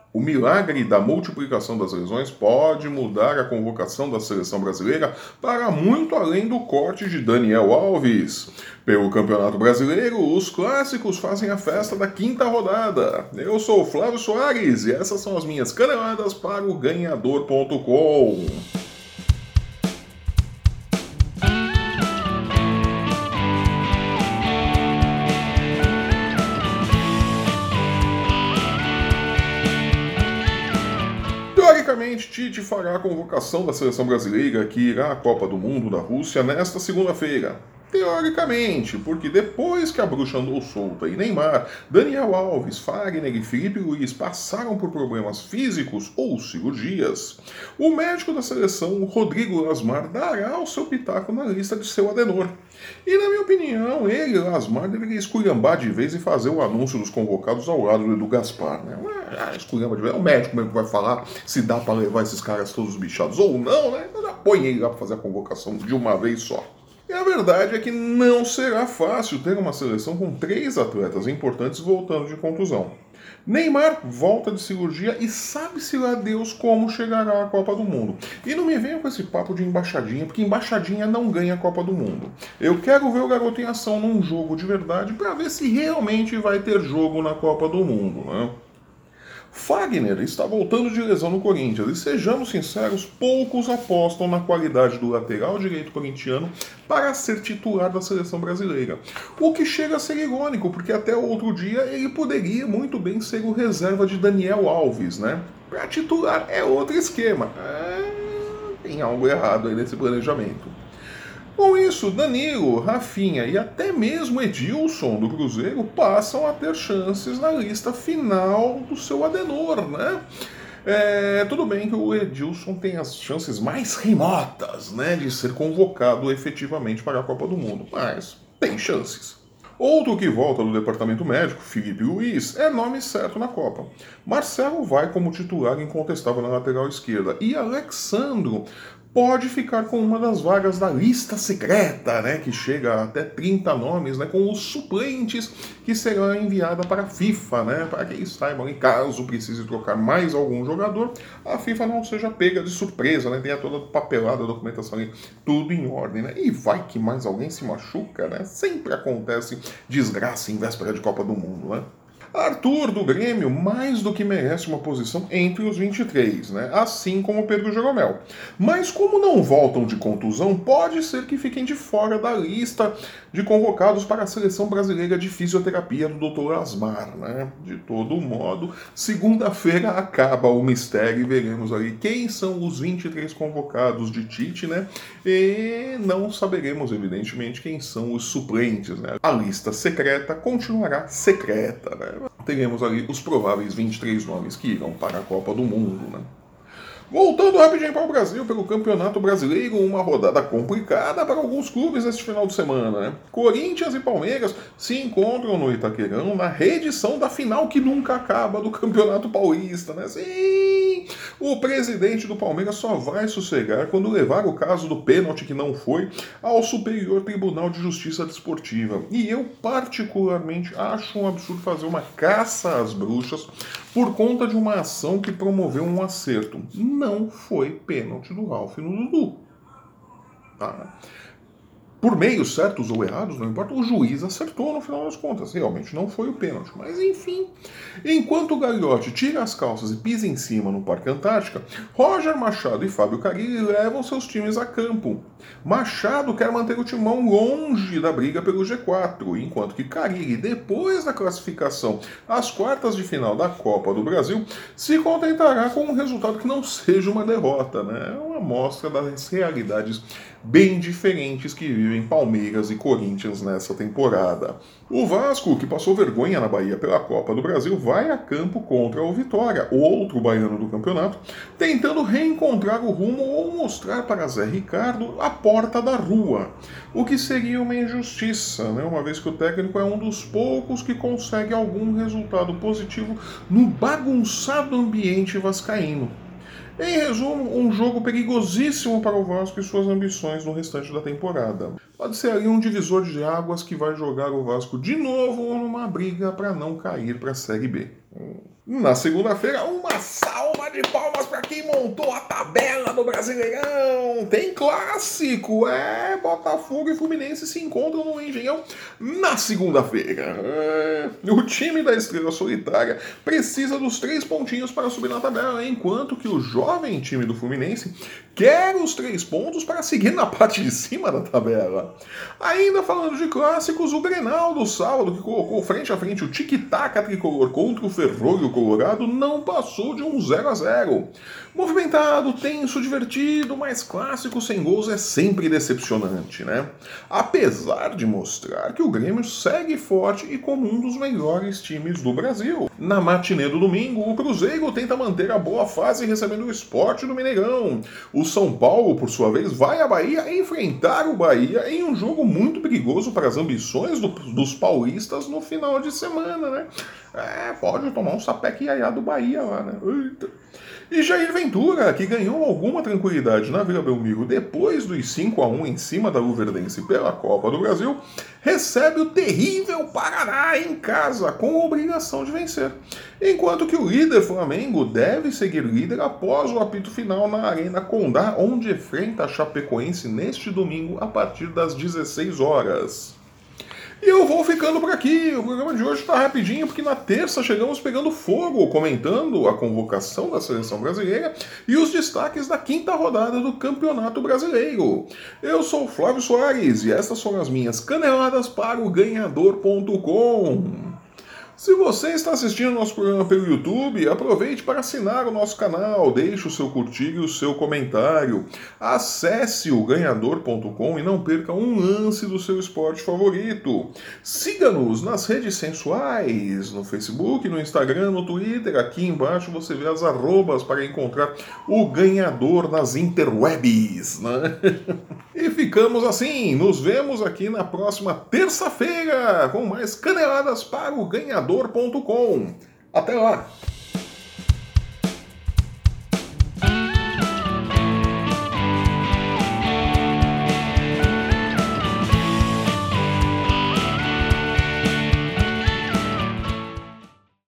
O milagre da multiplicação das lesões pode mudar a convocação da seleção brasileira para muito além do corte de Daniel Alves. Pelo Campeonato Brasileiro, os clássicos fazem a festa da quinta rodada. Eu sou o Flávio Soares e essas são as minhas caneladas para o Ganhador.com. Teoricamente, Tite fará a convocação da seleção brasileira que irá à Copa do Mundo da Rússia nesta segunda-feira. Teoricamente, porque depois que a bruxa andou solta e Neymar, Daniel Alves, Fagner e Felipe Luiz passaram por problemas físicos ou cirurgias, o médico da seleção, Rodrigo Lasmar, dará o seu pitaco na lista de seu Adenor. E na minha opinião, ele, Lasmar, deveria esculhambar de vez e fazer o anúncio dos convocados ao lado do Edu Gaspar, né? Esculhamba de vez, é o médico mesmo que vai falar se dá para levar esses caras todos bichados ou não, né? Então já põe ele lá para fazer a convocação de uma vez só. E a verdade é que não será fácil ter uma seleção com 3 atletas importantes voltando de contusão. Neymar volta de cirurgia e sabe-se lá Deus como chegará à Copa do Mundo. E não me venha com esse papo de embaixadinha, porque embaixadinha não ganha a Copa do Mundo. Eu quero ver o garoto em ação num jogo de verdade para ver se realmente vai ter jogo na Copa do Mundo, né? Fagner está voltando de lesão no Corinthians e, sejamos sinceros, poucos apostam na qualidade do lateral direito corintiano para ser titular da seleção brasileira. O que chega a ser irônico, porque até outro dia ele poderia muito bem ser o reserva de Daniel Alves, né? Para titular é outro esquema. Tem algo errado aí nesse planejamento. Com isso, Danilo, Rafinha e até mesmo Edilson do Cruzeiro passam a ter chances na lista final do seu Adenor, né? Tudo bem que o Edilson tem as chances mais remotas, né, de ser convocado efetivamente para a Copa do Mundo, mas tem chances. Outro que volta do departamento médico, Felipe Luiz, é nome certo na Copa. Marcelo vai como titular incontestável na lateral esquerda e Alexandro pode ficar com uma das vagas da lista secreta, né, que chega a até 30 nomes, né, com os suplentes que serão enviada para a FIFA, né, para que eles saibam, em caso precise trocar mais algum jogador, a FIFA não seja pega de surpresa, né, tenha toda a papelada, a documentação ali, tudo em ordem, né, e vai que mais alguém se machuca, né, sempre acontece desgraça em véspera de Copa do Mundo, né. Arthur, do Grêmio, mais do que merece uma posição entre os 23, né? Assim como Pedro Jeromel. Mas como não voltam de contusão, pode ser que fiquem de fora da lista de convocados para a seleção brasileira de fisioterapia do Dr. Asmar, né? De todo modo, segunda-feira acaba o mistério e veremos ali quem são os 23 convocados de Tite, né? E não saberemos, evidentemente, quem são os suplentes, né? A lista secreta continuará secreta, né? Teremos ali os prováveis 23 nomes que irão para a Copa do Mundo, né? Voltando rapidinho para o Brasil, pelo Campeonato Brasileiro, uma rodada complicada para alguns clubes neste final de semana, né? Corinthians e Palmeiras se encontram no Itaquerão na reedição da final que nunca acaba do Campeonato Paulista, né? Sim! O presidente do Palmeiras só vai sossegar quando levar o caso do pênalti que não foi ao Superior Tribunal de Justiça Desportiva. E eu particularmente acho um absurdo fazer uma caça às bruxas por conta de uma ação que promoveu um acerto. Não foi pênalti do Ralf no Dudu. Tá? Por meios certos ou errados, não importa, o juiz acertou no final das contas. Realmente não foi o pênalti. Mas enfim, enquanto o Gagliotti tira as calças e pisa em cima no Parque Antártica, Roger Machado e Fábio Carille levam seus times a campo. Machado quer manter o timão longe da briga pelo G4, enquanto que Carille, depois da classificação às quartas de final da Copa do Brasil, se contentará com um resultado que não seja uma derrota, né? É uma amostra das realidades bem diferentes que vivem Palmeiras e Corinthians nessa temporada. O Vasco, que passou vergonha na Bahia pela Copa do Brasil, vai a campo contra o Vitória, outro baiano do campeonato, tentando reencontrar o rumo ou mostrar para Zé Ricardo a porta da rua, o que seria uma injustiça, né? Uma vez que o técnico é um dos poucos que consegue algum resultado positivo no bagunçado ambiente vascaíno. Em resumo, um jogo perigosíssimo para o Vasco e suas ambições no restante da temporada. Pode ser ali um divisor de águas que vai jogar o Vasco de novo numa briga para não cair para a Série B. Na segunda-feira, uma salva de palmas para quem montou a tabela do Brasileirão. Tem clássico, Botafogo e Fluminense se encontram no Engenhão na segunda-feira. O time da Estrela Solitária precisa dos 3 pontinhos para subir na tabela, enquanto que o jovem time do Fluminense quer os 3 pontos para seguir na parte de cima da tabela. Ainda falando de clássicos, o Grenal do sábado, que colocou frente a frente o tic-tac tricolor contra o Ferrolho Colorado, não passou de um 0-0. Movimentado, tenso, divertido, mas clássico sem gols é sempre decepcionante, né? Apesar de mostrar que o Grêmio segue forte e como um dos melhores times do Brasil. Na matinê do domingo, o Cruzeiro tenta manter a boa fase recebendo o Sport do Mineirão. O São Paulo, por sua vez, vai à Bahia enfrentar o Bahia em um jogo muito perigoso para as ambições dos paulistas no final de semana, né? Pode tomar um sapeque iaiá do Bahia lá, né? Eita. E Jair Ventura, que ganhou alguma tranquilidade na Vila Belmiro depois dos 5-1 em cima da Luverdense pela Copa do Brasil, recebe o terrível Paraná em casa, com a obrigação de vencer. Enquanto que o líder Flamengo deve seguir líder após o apito final na Arena Condá, onde enfrenta a Chapecoense neste domingo a partir das 16 horas. E eu vou ficando por aqui. O programa de hoje está rapidinho, porque na terça chegamos pegando fogo, comentando a convocação da seleção brasileira e os destaques da 5ª rodada do Campeonato Brasileiro. Eu sou o Flávio Soares e estas são as minhas caneladas para o Ganhador.com. Se você está assistindo nosso programa pelo YouTube, aproveite para assinar o nosso canal, deixe o seu curtir e o seu comentário. Acesse o Ganhador.com e não perca um lance do seu esporte favorito. Siga-nos nas redes sensuais, no Facebook, no Instagram, no Twitter. Aqui embaixo você vê as arrobas para encontrar o ganhador nas interwebs, né? E ficamos assim, nos vemos aqui na próxima terça-feira com mais caneladas para o Ganhador.com. Até lá!